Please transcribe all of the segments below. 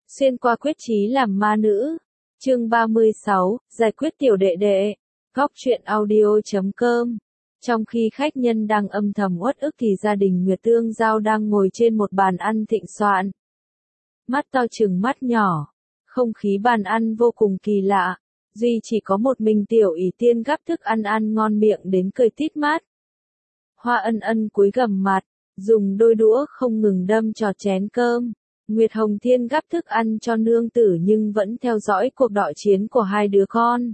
Xuyên qua quyết chí làm ma nữ. Chương 36, giải quyết tiểu đệ đệ. Góc truyện audio.com. Trong khi khách nhân đang âm thầm uất ức thì gia đình Nguyệt Tương Giao đang ngồi trên một bàn ăn thịnh soạn. Mắt to trừng mắt nhỏ. Không khí bàn ăn vô cùng kỳ lạ. Duy chỉ có một mình Tiểu Ỷ Tiên gắp thức ăn ăn ngon miệng đến cười tít mắt. Hoa Ân Ân cúi gằm mặt, dùng đôi đũa không ngừng đâm trò chén cơm. Nguyệt Hồng Thiên gắp thức ăn cho nương tử nhưng vẫn theo dõi cuộc đọ chiến của hai đứa con.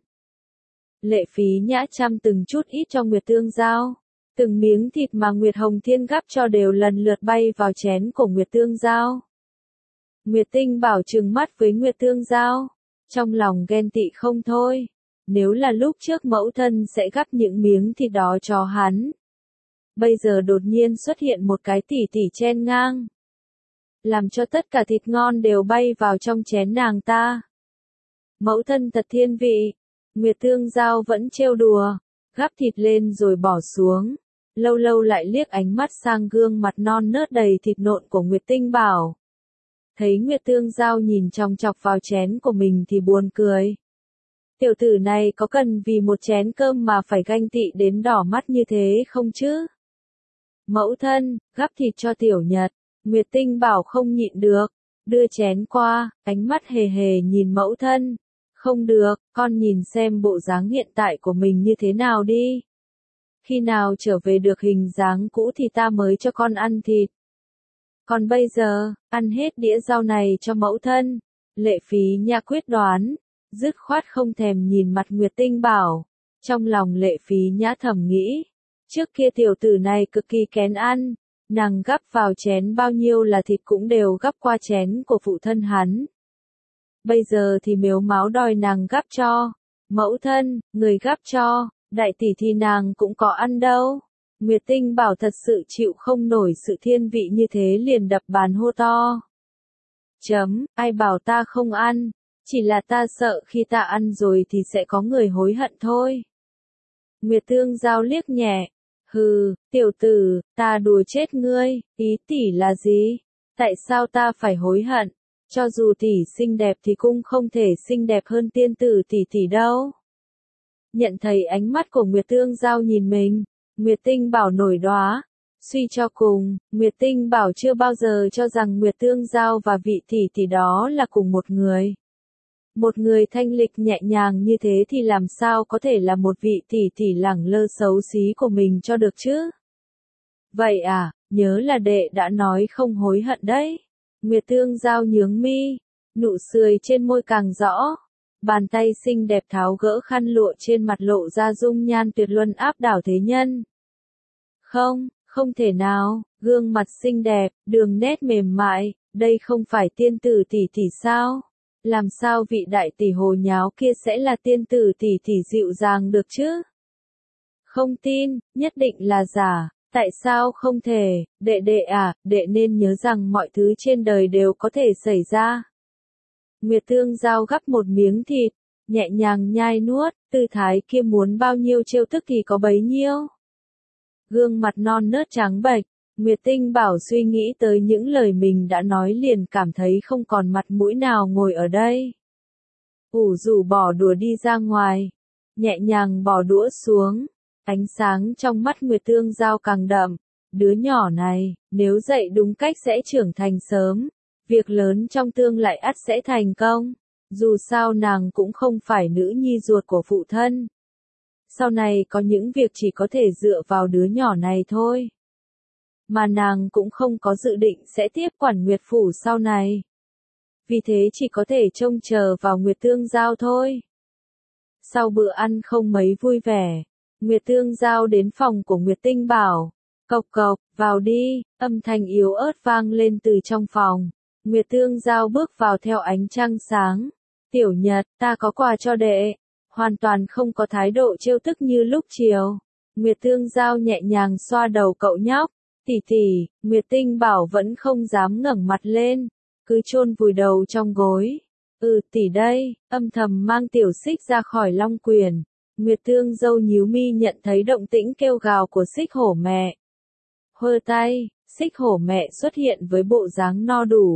Lệ Phí Nhã chăm từng chút ít cho Nguyệt Tương Giao. Từng miếng thịt mà Nguyệt Hồng Thiên gắp cho đều lần lượt bay vào chén của Nguyệt Tương Giao. Nguyệt Tinh Bảo trừng mắt với Nguyệt Tương Giao, trong lòng ghen tị không thôi. Nếu là lúc trước mẫu thân sẽ gắp những miếng thịt đó cho hắn. Bây giờ đột nhiên xuất hiện một cái tỷ tỷ chen ngang, làm cho tất cả thịt ngon đều bay vào trong chén nàng ta. Mẫu thân thật thiên vị. Nguyệt Tương Giao vẫn trêu đùa, gắp thịt lên rồi bỏ xuống. Lâu lâu lại liếc ánh mắt sang gương mặt non nớt đầy thịt nộn của Nguyệt Tinh Bảo. Thấy Nguyệt Tương Giao nhìn chòng chọc vào chén của mình thì buồn cười. Tiểu tử này có cần vì một chén cơm mà phải ganh tị đến đỏ mắt như thế không chứ? Mẫu thân, gắp thịt cho Tiểu Nhật. Nguyệt Tinh Bảo không nhịn được, đưa chén qua, ánh mắt hề hề nhìn mẫu thân. Không được, con nhìn xem bộ dáng hiện tại của mình như thế nào đi. Khi nào trở về được hình dáng cũ thì ta mới cho con ăn thịt. Còn bây giờ, ăn hết đĩa rau này cho mẫu thân. Lệ Phí Nhã quyết đoán, dứt khoát không thèm nhìn mặt Nguyệt Tinh Bảo. Trong lòng Lệ Phí Nhã thầm nghĩ, trước kia tiểu tử này cực kỳ kén ăn. Nàng gắp vào chén bao nhiêu là thịt cũng đều gắp qua chén của phụ thân hắn. Bây giờ thì mếu máo đòi nàng gắp cho. Mẫu thân, người gắp cho, đại tỷ thì nàng cũng có ăn đâu. Nguyệt Tinh Bảo thật sự chịu không nổi sự thiên vị như thế liền đập bàn hô to. Ai bảo ta không ăn, chỉ là ta sợ khi ta ăn rồi thì sẽ có người hối hận thôi. Nguyệt Tương Giao liếc nhẹ. Hừ, tiểu tử, ta đùa chết ngươi, ý tỷ là gì? Tại sao ta phải hối hận? Cho dù tỷ xinh đẹp thì cũng không thể xinh đẹp hơn tiên tử tỷ đâu. Nhận thấy ánh mắt của Nguyệt Tương Giao nhìn mình, Nguyệt Tinh Bảo nổi đoá. Suy cho cùng, Nguyệt Tinh Bảo chưa bao giờ cho rằng Nguyệt Tương Giao và vị tỷ đó là cùng một người. Một người thanh lịch nhẹ nhàng như thế thì làm sao có thể là một vị tỷ lẳng lơ xấu xí của mình cho được chứ? Vậy à, nhớ là đệ đã nói không hối hận đấy. Nguyệt Tương Giao nhướng mi, nụ cười trên môi càng rõ. Bàn tay xinh đẹp tháo gỡ khăn lụa trên mặt lộ ra dung nhan tuyệt luân áp đảo thế nhân. Không thể nào, gương mặt xinh đẹp, đường nét mềm mại, đây không phải tiên tử tỷ sao? Làm sao vị đại tỷ hồ nháo kia sẽ là tiên tử tỷ dịu dàng được chứ? Không tin, nhất định là giả. Tại sao không thể, đệ à, đệ nên nhớ rằng mọi thứ trên đời đều có thể xảy ra. Nguyệt Tương Giao gắp một miếng thịt, nhẹ nhàng nhai nuốt, tư thái kia muốn bao nhiêu trêu tức thì có bấy nhiêu. Gương mặt non nớt trắng bệch, Nguyệt Tinh Bảo suy nghĩ tới những lời mình đã nói liền cảm thấy không còn mặt mũi nào ngồi ở đây. Ủ rủ bỏ đùa đi ra ngoài, nhẹ nhàng bỏ đũa xuống, ánh sáng trong mắt Nguyệt Tương Giao càng đậm. Đứa nhỏ này, nếu dạy đúng cách sẽ trưởng thành sớm, việc lớn trong tương lai ắt sẽ thành công. Dù sao nàng cũng không phải nữ nhi ruột của phụ thân. Sau này có những việc chỉ có thể dựa vào đứa nhỏ này thôi. Mà nàng cũng không có dự định sẽ tiếp quản Nguyệt Phủ sau này. Vì thế chỉ có thể trông chờ vào Nguyệt Tương Giao thôi. Sau bữa ăn không mấy vui vẻ, Nguyệt Tương Giao đến phòng của Nguyệt Tinh Bảo. Cộc cộc, vào đi, âm thanh yếu ớt vang lên từ trong phòng. Nguyệt Tương Giao bước vào theo ánh trăng sáng. Tiểu Nhật, ta có quà cho đệ. Hoàn toàn không có thái độ trêu tức như lúc chiều. Nguyệt Tương Giao nhẹ nhàng xoa đầu cậu nhóc. Tỷ, Nguyệt Tinh Bảo vẫn không dám ngẩng mặt lên, cứ chôn vùi đầu trong gối. Tỷ đây, âm thầm mang Tiểu Xích ra khỏi Long Quyền. Nguyệt Tương Dâu nhíu mi nhận thấy động tĩnh kêu gào của Xích Hổ mẹ. Hơ tay, Xích Hổ mẹ xuất hiện với bộ dáng no đủ,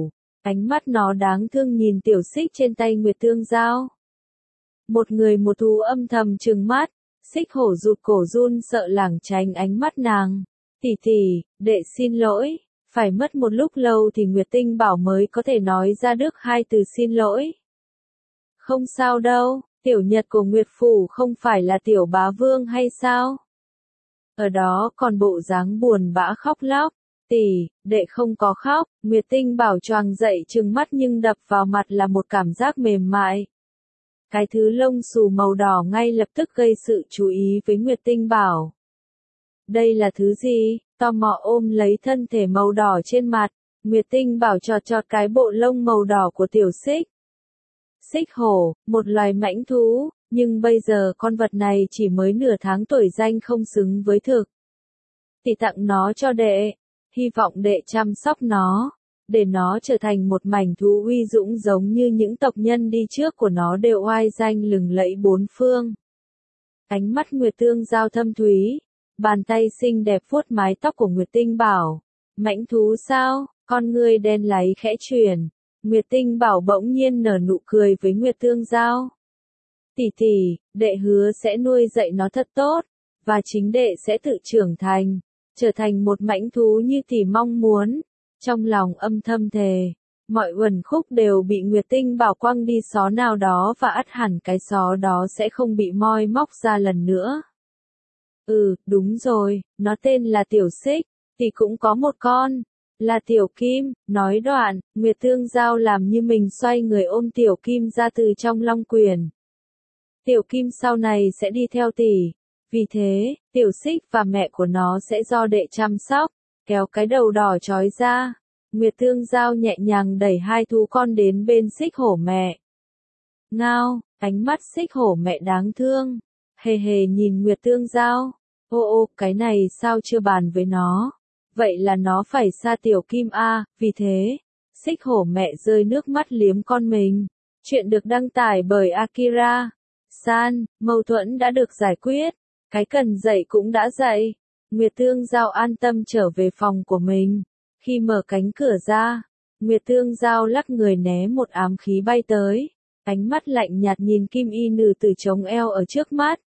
Ánh mắt nó đáng thương nhìn tiểu xích trên tay Nguyệt Tương Giao. Một người một thú âm thầm trừng mắt, xích hổ rụt cổ run sợ lảng tránh ánh mắt nàng. Tỷ tỷ, đệ xin lỗi, phải mất một lúc lâu thì Nguyệt Tinh Bảo mới có thể nói ra được hai từ xin lỗi. Không sao đâu, tiểu nhật của Nguyệt Phủ không phải là tiểu bá vương hay sao? Ở đó còn bộ dáng buồn bã khóc lóc. Tỷ, đệ không có khóc, Nguyệt Tinh Bảo choàng dậy trừng mắt nhưng đập vào mặt là một cảm giác mềm mại. Cái thứ lông xù màu đỏ ngay lập tức gây sự chú ý với Nguyệt Tinh Bảo. Đây là thứ gì? Tò mò ôm lấy thân thể màu đỏ trên mặt, Nguyệt Tinh Bảo chọt chọt cái bộ lông màu đỏ của tiểu xích. Xích hổ, một loài mãnh thú, nhưng bây giờ con vật này chỉ mới nửa tháng tuổi danh không xứng với thực. Tỷ tặng nó cho đệ, hy vọng đệ chăm sóc nó, để nó trở thành một mảnh thú uy dũng giống như những tộc nhân đi trước của nó đều oai danh lừng lẫy bốn phương. Ánh mắt Nguyệt Tương Giao thâm thúy, bàn tay xinh đẹp vuốt mái tóc của Nguyệt Tinh Bảo. Mãnh thú sao? Con ngươi đen láy khẽ chuyển. Nguyệt Tinh Bảo bỗng nhiên nở nụ cười với Nguyệt Tương Giao. Tỷ tỷ, đệ hứa sẽ nuôi dạy nó thật tốt, và chính đệ sẽ tự trưởng thành, trở thành một mãnh thú như tỷ mong muốn. Trong lòng âm thầm thề, mọi uẩn khúc đều bị Nguyệt Tinh Bảo quăng đi xó nào đó và ắt hẳn cái xó đó sẽ không bị moi móc ra lần nữa. Đúng rồi, nó tên là Tiểu Xích, thì cũng có một con, là Tiểu Kim. Nói đoạn, Nguyệt Tương Giao làm như mình xoay người ôm Tiểu Kim ra từ trong long quyền. Tiểu Kim sau này sẽ đi theo tỷ, vì thế, Tiểu Xích và mẹ của nó sẽ do đệ chăm sóc. Kéo cái đầu đỏ chói ra, Nguyệt Tương Giao nhẹ nhàng đẩy hai thú con đến bên xích hổ mẹ. Ngao, ánh mắt xích hổ mẹ đáng thương, hề hề nhìn Nguyệt Tương Giao. Ô, cái này sao chưa bàn với nó? Vậy là nó phải xa Tiểu Kim a, vì thế, xích hổ mẹ rơi nước mắt liếm con mình. Chuyện được đăng tải bởi Akira San, mâu thuẫn đã được giải quyết, cái cần dậy cũng đã dậy. Nguyệt Tương Giao an tâm trở về phòng của mình. Khi mở cánh cửa ra, Nguyệt Tương Giao lắc người né một ám khí bay tới. Ánh mắt lạnh nhạt nhìn Kim Y Nữ Tử chống eo ở trước mắt.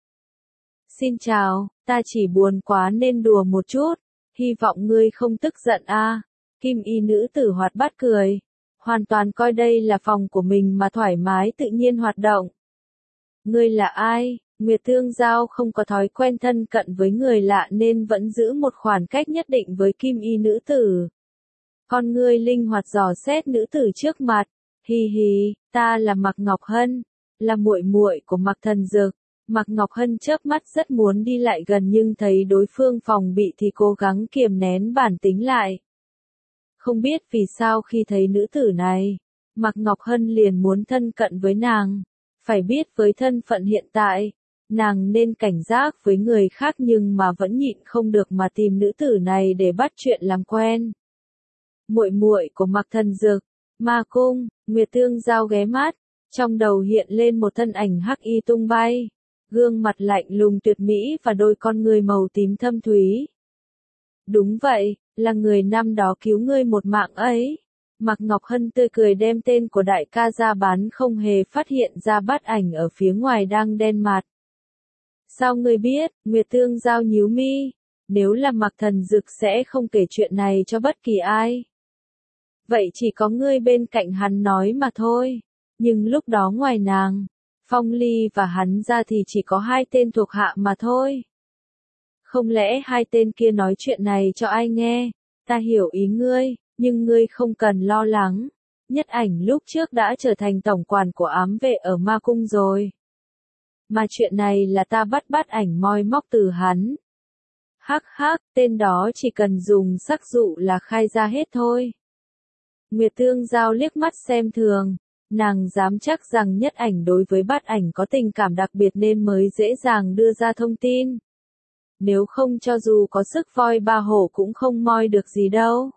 Xin chào, ta chỉ buồn quá nên đùa một chút. Hy vọng ngươi không tức giận a. Kim Y Nữ Tử hoạt bát cười. Hoàn toàn coi đây là phòng của mình mà thoải mái tự nhiên hoạt động. Ngươi là ai? Nguyệt Tương Giao không có thói quen thân cận với người lạ nên vẫn giữ một khoảng cách nhất định với Kim Y Nữ Tử. Con ngươi linh hoạt dò xét nữ tử trước mặt. Hi hi, ta là Mạc Ngọc Hân, là muội muội của Mạc Thần Dực. Mạc Ngọc Hân chớp mắt rất muốn đi lại gần nhưng thấy đối phương phòng bị thì cố gắng kiềm nén bản tính lại. Không biết vì sao khi thấy nữ tử này, Mạc Ngọc Hân liền muốn thân cận với nàng. Phải biết với thân phận hiện tại, nàng nên cảnh giác với người khác nhưng mà vẫn nhịn không được mà tìm nữ tử này để bắt chuyện làm quen. Muội muội của Mạc Thần Dực, Ma Cung. Nguyệt Tương Giao ghé mắt, trong đầu hiện lên một thân ảnh hắc y tung bay, gương mặt lạnh lùng tuyệt mỹ và đôi con người màu tím thâm thúy. Đúng vậy, là người năm đó cứu ngươi một mạng ấy. Mạc Ngọc Hân tươi cười đem tên của đại ca ra bán không hề phát hiện ra bát ảnh ở phía ngoài đang đen mặt. Sao ngươi biết? Nguyệt Tương Giao nhíu mi. Nếu là Mạc Thần Dực sẽ không kể chuyện này cho bất kỳ ai. Vậy chỉ có ngươi bên cạnh hắn nói mà thôi. Nhưng lúc đó ngoài nàng, Phong Ly và hắn ra thì chỉ có hai tên thuộc hạ mà thôi. Không lẽ hai tên kia nói chuyện này cho ai nghe? Ta hiểu ý ngươi, nhưng ngươi không cần lo lắng. Nhất Ảnh lúc trước đã trở thành tổng quản của ám vệ ở Ma Cung rồi. Mà chuyện này là ta bắt Bát Ảnh moi móc từ hắn. Hắc hắc, tên đó chỉ cần dùng sắc dụ là khai ra hết thôi. Nguyệt Tương Giao liếc mắt xem thường, nàng dám chắc rằng Nhất Ảnh đối với Bát Ảnh có tình cảm đặc biệt nên mới dễ dàng đưa ra thông tin. Nếu không cho dù có sức voi ba hổ cũng không moi được gì đâu.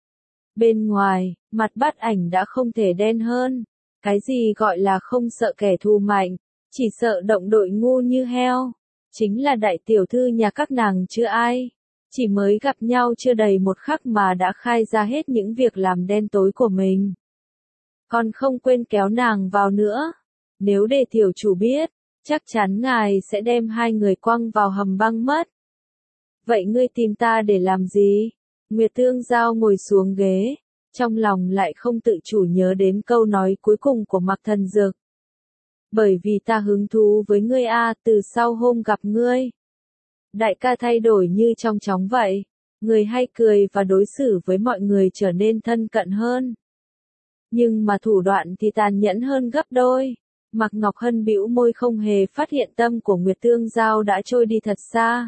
Bên ngoài, mặt Bát Ảnh đã không thể đen hơn. Cái gì gọi là không sợ kẻ thù mạnh, chỉ sợ động đội ngu như heo. Chính là đại tiểu thư nhà các nàng chưa ai. Chỉ mới gặp nhau chưa đầy một khắc mà đã khai ra hết những việc làm đen tối của mình. còn không quên kéo nàng vào nữa. Nếu để tiểu chủ biết, chắc chắn ngài sẽ đem hai người quăng vào hầm băng mất. Vậy ngươi tìm ta để làm gì? Nguyệt Tương Giao ngồi xuống ghế, trong lòng lại không tự chủ nhớ đến câu nói cuối cùng của Mạc Thần Dược. Bởi vì ta hứng thú với ngươi từ sau hôm gặp ngươi. Đại ca thay đổi như trong chóng vậy, người hay cười và đối xử với mọi người trở nên thân cận hơn. Nhưng mà thủ đoạn thì tàn nhẫn hơn gấp đôi. Mạc Ngọc Hân bĩu môi không hề phát hiện tâm của Nguyệt Tương Giao đã trôi đi thật xa.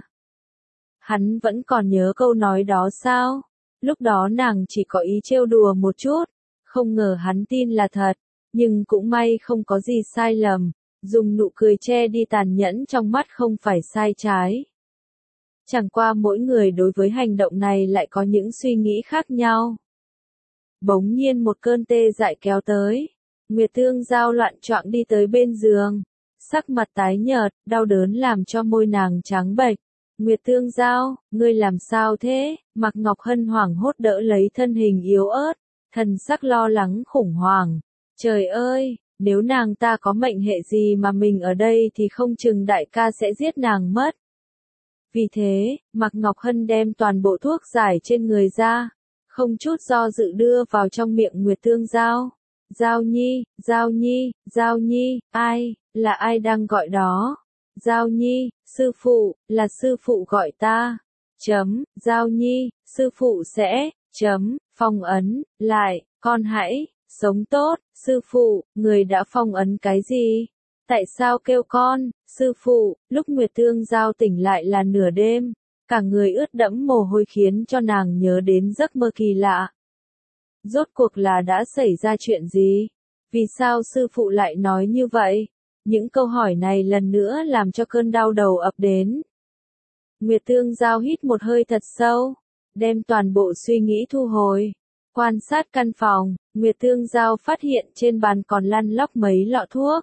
Hắn vẫn còn nhớ câu nói đó sao? Lúc đó nàng chỉ có ý trêu đùa một chút, không ngờ hắn tin là thật, nhưng cũng may không có gì sai lầm, dùng nụ cười che đi tàn nhẫn trong mắt không phải sai trái. Chẳng qua mỗi người đối với hành động này lại có những suy nghĩ khác nhau. Bỗng nhiên một cơn tê dại kéo tới, Nguyệt Tương Giao loạn choạng đi tới bên giường, sắc mặt tái nhợt, đau đớn làm cho môi nàng trắng bệch. Nguyệt Tương Giao, ngươi làm sao thế? Mạc Ngọc Hân hoảng hốt đỡ lấy thân hình yếu ớt, thần sắc lo lắng khủng hoảng. Trời ơi, nếu nàng ta có mệnh hệ gì mà mình ở đây thì không chừng đại ca sẽ giết nàng mất. Vì thế, Mạc Ngọc Hân đem toàn bộ thuốc giải trên người ra, không chút do dự đưa vào trong miệng Nguyệt Tương Giao. Giao Nhi, Giao Nhi, Giao Nhi, ai, là ai đang gọi đó? Giao Nhi, sư phụ, là sư phụ gọi ta. Giao Nhi, sư phụ sẽ, phong ấn, lại, con hãy, sống tốt, sư phụ, người đã phong ấn cái gì? Tại sao kêu con, sư phụ? Lúc Nguyệt Tương Giao tỉnh lại là nửa đêm, cả người ướt đẫm mồ hôi khiến cho nàng nhớ đến giấc mơ kỳ lạ. Rốt cuộc là đã xảy ra chuyện gì? Vì sao sư phụ lại nói như vậy? Những câu hỏi này lần nữa làm cho cơn đau đầu ập đến. Nguyệt Tương Giao hít một hơi thật sâu, đem toàn bộ suy nghĩ thu hồi. Quan sát căn phòng, Nguyệt Tương Giao phát hiện trên bàn còn lăn lóc mấy lọ thuốc.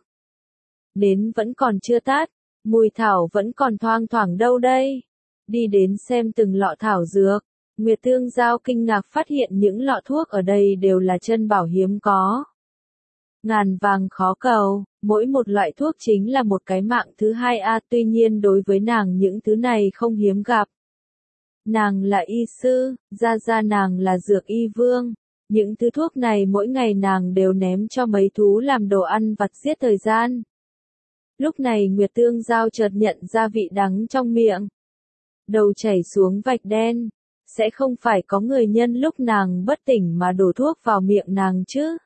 Nến vẫn còn chưa tắt, mùi thảo vẫn còn thoang thoảng đâu đây. Đi đến xem từng lọ thảo dược, Nguyệt Tương Giao kinh ngạc phát hiện những lọ thuốc ở đây đều là chân bảo hiếm có. Ngàn vàng khó cầu, mỗi một loại thuốc chính là một cái mạng thứ hai tuy nhiên đối với nàng những thứ này không hiếm gặp. Nàng là y sư, gia nàng là dược y vương. Những thứ thuốc này mỗi ngày nàng đều ném cho mấy thú làm đồ ăn vặt giết thời gian. Lúc này Nguyệt Tương Giao chợt nhận ra vị đắng trong miệng. Đầu chảy xuống vạch đen. Sẽ không phải có người nhân lúc nàng bất tỉnh mà đổ thuốc vào miệng nàng chứ?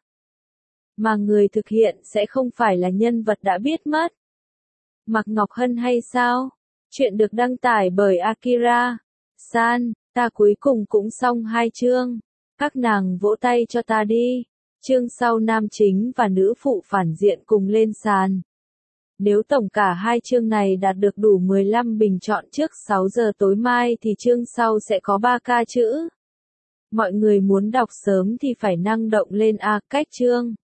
Mà người thực hiện sẽ không phải là nhân vật đã biết mất. Mạc Ngọc Hân hay sao? Chuyện được đăng tải bởi Akira San, ta cuối cùng cũng xong 2 chương. Các nàng vỗ tay cho ta đi. Chương sau nam chính và nữ phụ phản diện cùng lên sàn. Nếu tổng cả 2 chương này đạt được đủ 15 bình chọn trước 6 giờ tối mai thì chương sau sẽ có 3k chữ. Mọi người muốn đọc sớm thì phải năng động lên cách chương.